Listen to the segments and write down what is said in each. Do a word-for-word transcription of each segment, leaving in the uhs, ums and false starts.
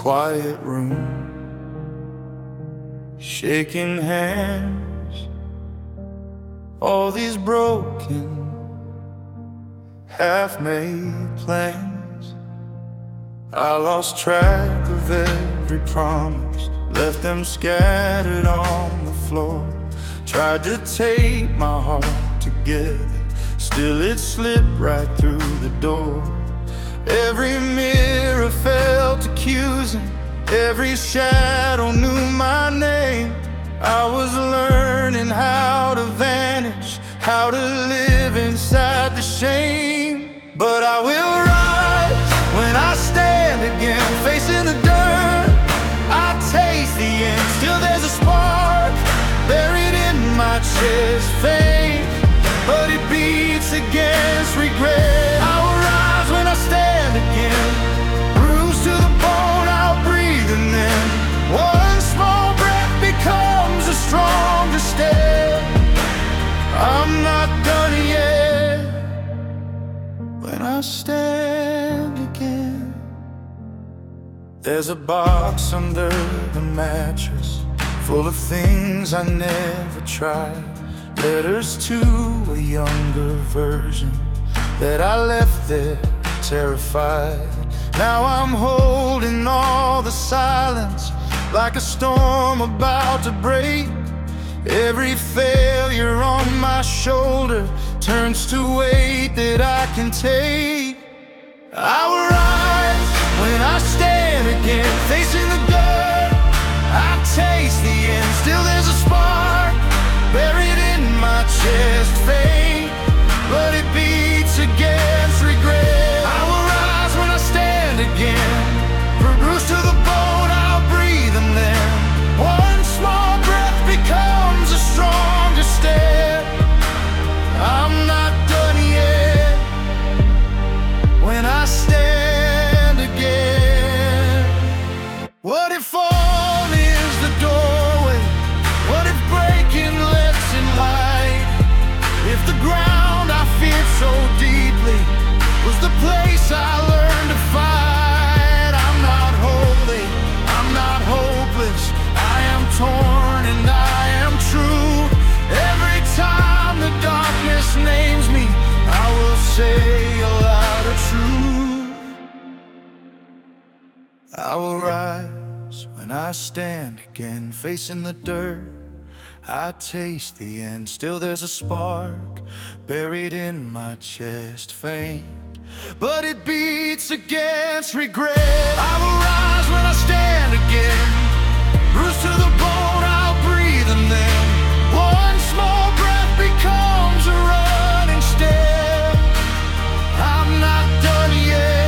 quiet room, shaking hands. All these broken, half-made plans. I lost track of every promise, left them scattered on the floor. Tried to tape my heart together, still it slipped right through the door. Every mirror felt accusing, every shadow knew my name. I was learning how to vanish, how to live inside the shame. But I will rise when I stand again, facing the dirt. I taste the end, still there's a spark buried in my chest. Faint, but it beats against regret. I will rise when I stand again, bruised to the bone, I'll breathe, and then one small breath becomes a stronger step. I'm not done yet when I stand again. There's a box under the mattress full of things I never tried, letters to a younger version that I left there terrified. Now I'm holding all the silence like a storm about to break. Every failure on my shoulder turns to weight that I can take. I will rise when I stand again, facing the dirt. I taste the end, still there's a spark buried in my chest. Faint, but it beats against regret. I will rise when I stand again, bruised to the bone, I'll breathe, and then one small breath becomes a stronger step. I'm not done yet when I stand again. What if all is the doorway? What if breaking lets in light? If the ground I feared so deeply was the place I learned to fight? I'm not holy, I'm not hopeless, I am torn and I am true. Every time the darkness names me, I will say a louder truth. I will rise when I stand again, facing the dirt. I taste the end, still there's a spark buried in my chest. Faint, but it beats against regret. I will rise when I stand again, bruised to the bone, I'll breathe, and then one small breath becomes a running step. I'm not done yet.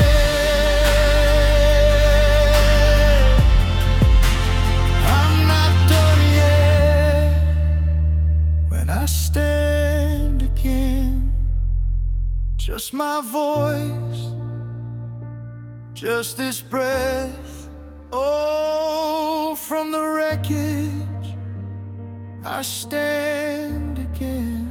I'm not done yet when I stand again. Just my voice, just this breath. Oh, from the wreckage I stand again.